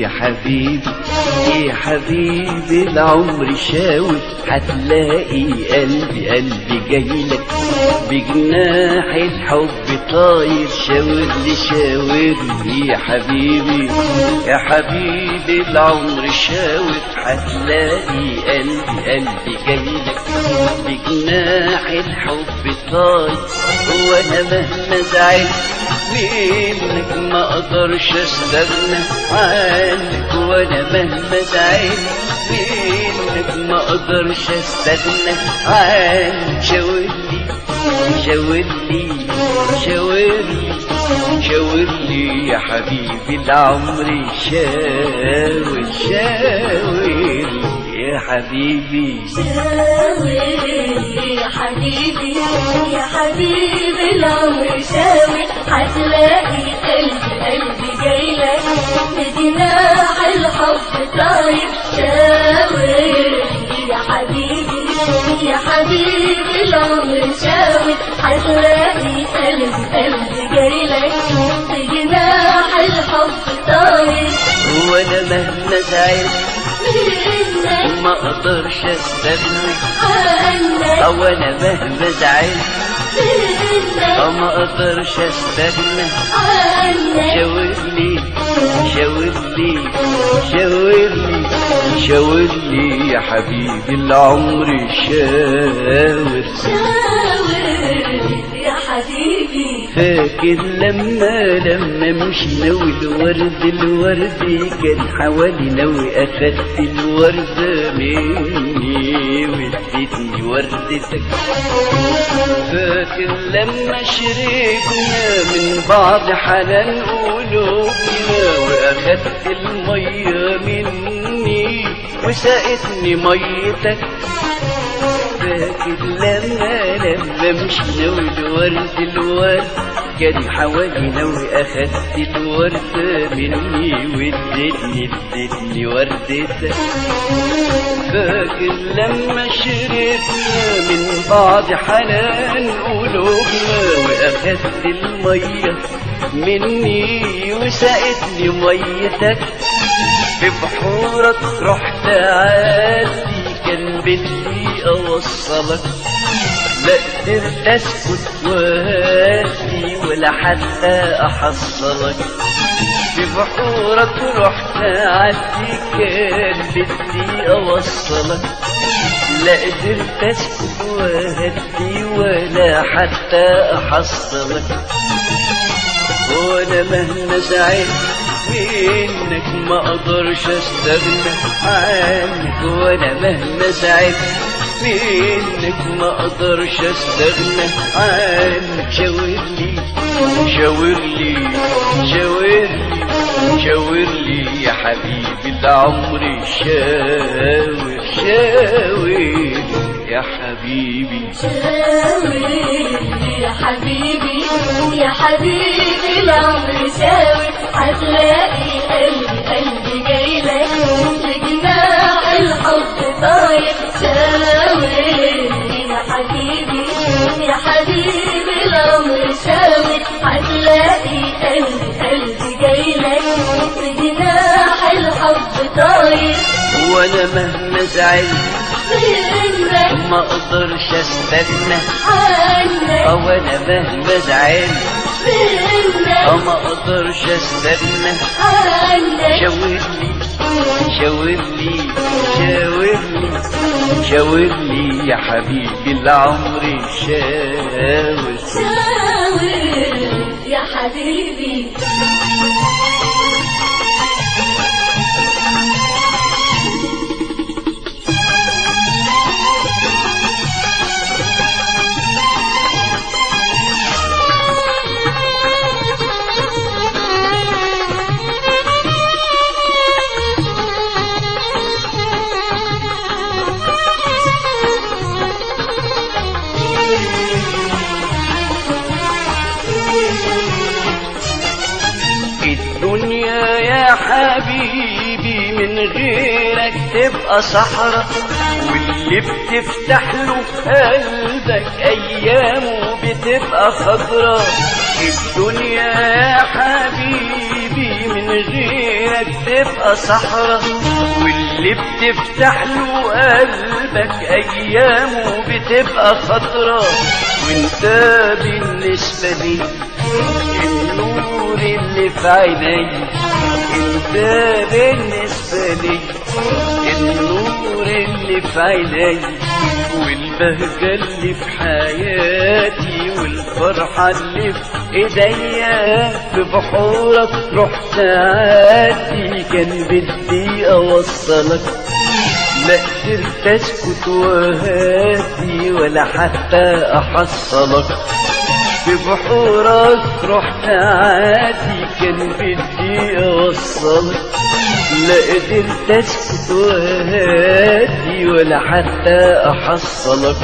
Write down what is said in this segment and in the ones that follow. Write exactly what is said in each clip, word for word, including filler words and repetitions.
يا حبيبي يا حبيبي العمر شاور هتلاقي قلبي قلبي جايلك بجناح الحب طاير شاور لي شاور لي يا حبيبي يا حبيبي العمر شاور هتلاقي قلبي قلبي جايلك بجناح الحب طاير وانا مهما زعلت منك ما اقدرش استغنى عنك وانا مهما زعلت منك ما اقدرش استغنى عنك شاورلي شاورلي شاورلي شاورلي يا حبيبي العمر شاور شاورلي يا حبيبي شاورلي يا حبيبي يا حبيبي العمر شاور هتلاقي قلبي قلبي جايلك بجناح الحب طاير شاورلي يا حبيبي يا حبيبي العمر شاور هتلاقي قلبي قلبي جايلك بجناح الحب طاير وانا مهما زعلت ما اقدرش استغنى عنك او انا مهما زعلت ما اقدرش استغنى عنك شاورلي شاورلي شاورلي شاورلي يا حبيبي العمر شاور شاورلي يا حبيبي فاكر لما لما مشينا والورد الورد كان حوالينا واخدت الوردة مني واديتني وردتك فاكر لما شربنا من بعض حنان قلوبنا واخدت المية مني وسقتني ميتك فاكر لما لما مشينا والورد الورد كان حوالينا واخدت الورد مني واديتني اديتني وردتك فاكر لما شربنا من بعض حنان قلوبنا واخدت المية مني وسقتني ميتك في بحورك رحت عادي كان بدي اوصلك لا قدرت اسكت وهادي ولا حتى احصلك في بحورك رحت عادي كان بدي اوصلك لا قدرت اسكت وهادي ولا حتى احصلك وانا مهما زعلت منك ما اقدرش استغنى عنك وانا مهما زعلت منك ما اقدرش استغنى عنك شاورلي شاورلي شاورلي شاورلي يا حبيبي العمر شاور شاور يا حبيبي شاورلي يا حبيبي يا حبيبي العمر شاور هتلاقي قلبي قلبي جايلك بجناح الحب طاير شاورلي يا حبيبي يا حبيبي العمر شاور هتلاقي قلبي قلبي جايلك بجناح الحب طاير وانا مهما زعلت منك ما اقدرش استغنى عنك او انا مهما زعلت منك ما اقدرش استغنى عنك شاورلي شاورلي شاورلي شاورلي يا حبيبي العمر شاور شاورلي يا حبيبي الدنيا يا حبيبي من غيرك تبقى صحراء واللي بتفتح له قلبك ايامه بتبقى خضرا الدنيا يا حبيبي من من غيرك تبقى صحرا، واللي بتفتح له قلبك ايامه بتبقى خضرا. وانت بالنسبة لي النور اللي في عيني، انت بالنسبة لي النور اللي في عيني، والبهجة اللي في حياتي، والفرحة اللي في ايديا. في بحورك رحت عادي، كان بدي اوصلك، لا قدرت اسكت وهادي ولا حتى احصلك. في بحورك رحت عادي، كان بدي اوصلك، لا قدرت اسكت وهادي ولا حتى احصلك.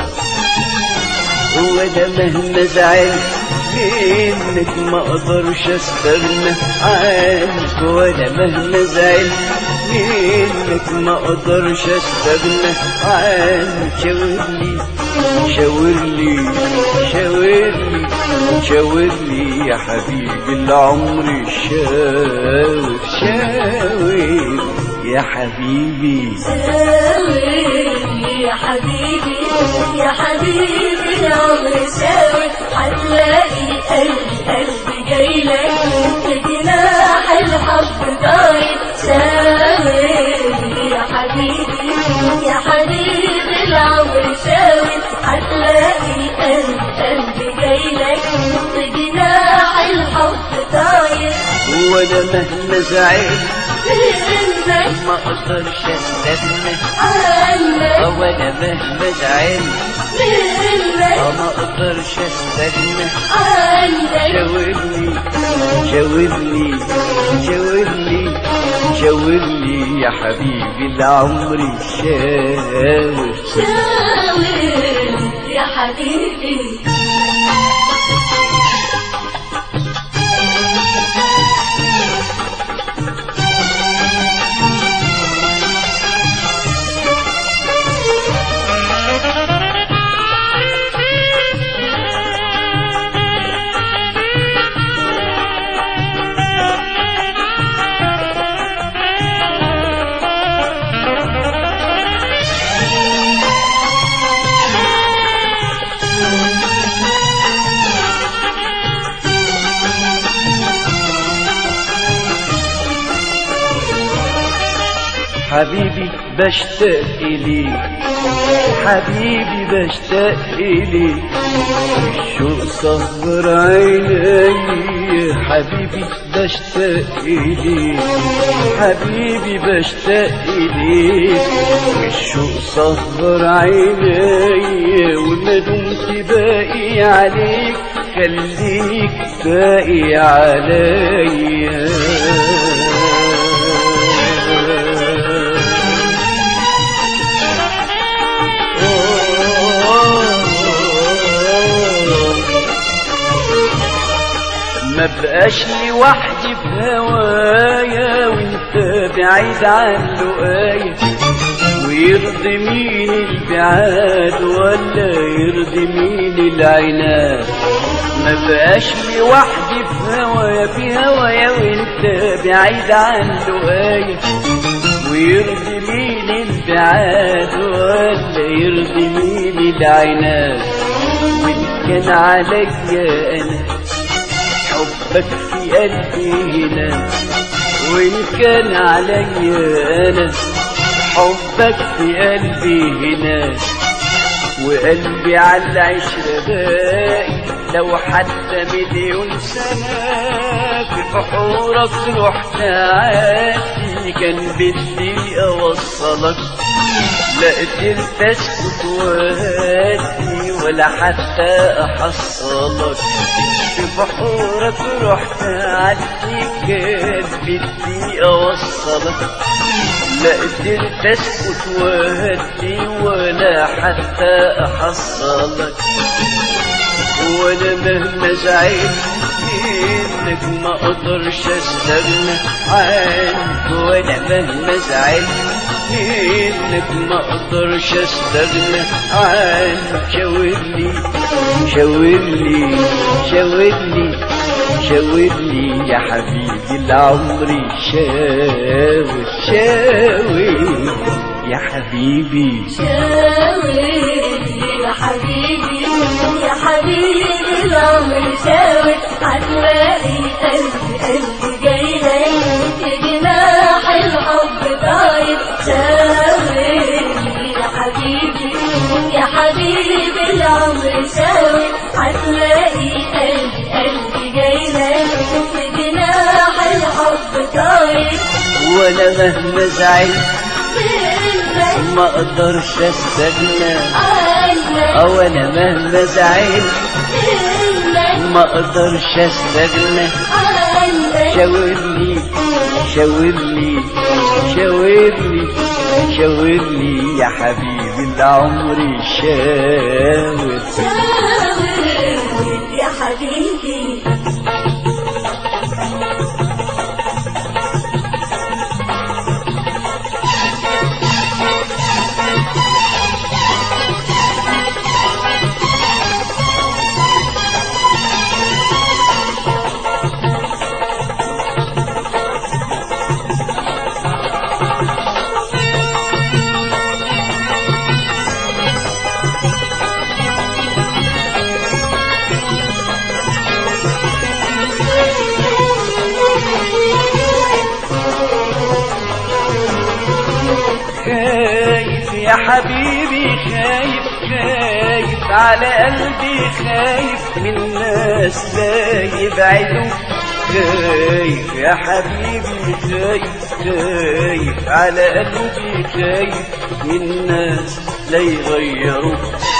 وانا مهما زعلت منك ما اقدرش استغنى عنك، وانا مهما زعلت منك ما اقدرش استغنى عنك. شاورلي شاورلي شاورلي شاورلي يا حبيبي العمر، شاور شاور يا حبيبي، شاورلي يا حبيبي يا حبيبي العمر شاور. هتلاقي قلبي قلبي جايلك في جناح الحب طاير. شاورلي يا حبيبي يا حبيبي العمر شاور. هتلاقي قلبي قلبي جايلك في جناح الحب طاير. وانا مهما زعلت منك ما اقدرش استغنى عنك، وانا مهما زعلت منك ما اقدرش استغنى عنك. شاورلي شاورلي شاورلي شاورلي يا حبيبي العمر، شاور شاور يا حبيبي. حبيبي بشتاق إليك، حبيبي بشتاق إليك، الشوق صغر عيني. حبيبي بشتاق إليك، حبيبي بشتاق إليك، الشوق صغر عيني. وما دمت باقي عليك خليك باقي عليا. ما بقاش لوحدي بهوايا وانت بعيد عن لقايا، ويرضي مين البعاد ولا يرضي مين العناد. ما بقاش لوحدي بهوايا بهوايا وانت بعيد عن لقايا، ويرضي مين البعاد ولا يرضي مين العناد. وإن كان عليا أنا حبك في قلبي هنا، وإن كان عليا أنا حبك في قلبي هنا، وقلبي على العشرة باقي لو حتى مليون سنة. في بحورك رحت عادي كان بدي أوصلك، لا قدرت اسكت وهادي ولا حتى احصلك. في بحورك رحت عادي كان بدي اوصلك، لا قدرت اسكت وهادي ولا حتى احصلك. وانا مهما زعلت منك ما اقدرش استغنى عنك، وانا مهما زعلت منك ما اقدرش استغنى عنك. شاورلي شاورلي شاورلي شاور لي يا حبيبي العمر شاور شاور يا حبيبي شاور يا حبيبي يا حبيبي العمر شاور هتلاقي قلبي قلبي جايلك في جناح الحب طاير شاور يا حبيبي يا حبيبي العمر شاور هتلاقي قلبي قلبي جايلك في جناح الحب طاير وانا مهما زعلت ما اقدرش استغنى او انا مهما زعلت ما اقدرش استغنى شاور لي شاور لي شاور لي شاور لي يا حبيبي العمر شاور شاور يا حبيبي خايف يا حبيبي خايف خايف على قلبي خايف من ناس لا يبعدوا خايف يا حبيبي خايف خايف على قلبي خايف من ناس لا يغيروا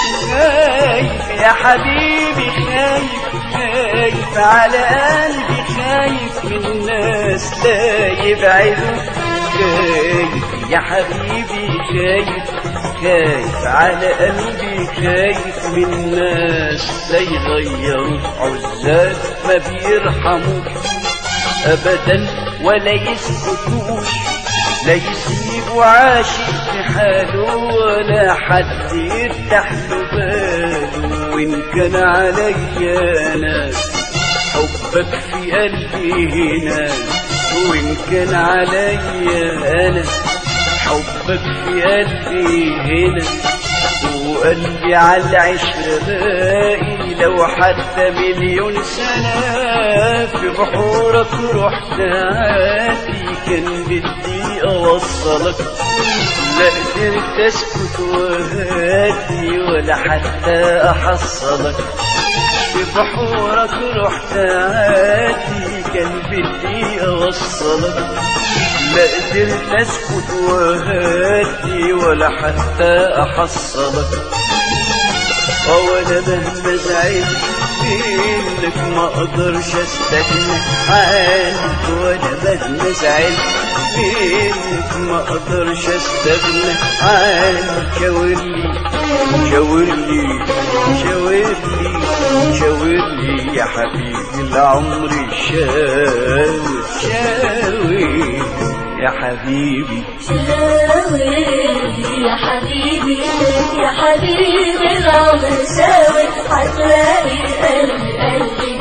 خايف يا حبيبي خايف خايف على قلبي خايف من ناس لا يبعدوا خايف يا حبيبي خايف خايف على قلبي خايف من ناس لا يغيروا عزاب ما بيرحموش ابدا ولا يسكتوش لا يسيبوا عاشق في حاله ولا حد يفتح له باله وان كان عليا انا حبك في قلبي هنا وإن كان عليا أنا حبك في قلبي هنا وقلبي على العشرة باقي لو حتى مليون سنة في بحورك رحت عادي كان بدي أوصلك لا قدرت أسكت وهادي ولا حتى أحصلك في بحورك رحت عادي كان بدي أوصلك لا قدرت أسكت وهادي ولا حتى أحصلك وأنا مهما زعلت منك ما أقدرش أستغنى عنك وأنا مهما زعلت منك ما أقدرش أستغنى عنك شاور لي شاور لي شاور لي شاور لي يا حبيبي العمر شاور شاور يا حبيبي شاور يا حبيبي يا حبيبي العمر شاور هتلاقي قلبي قلبي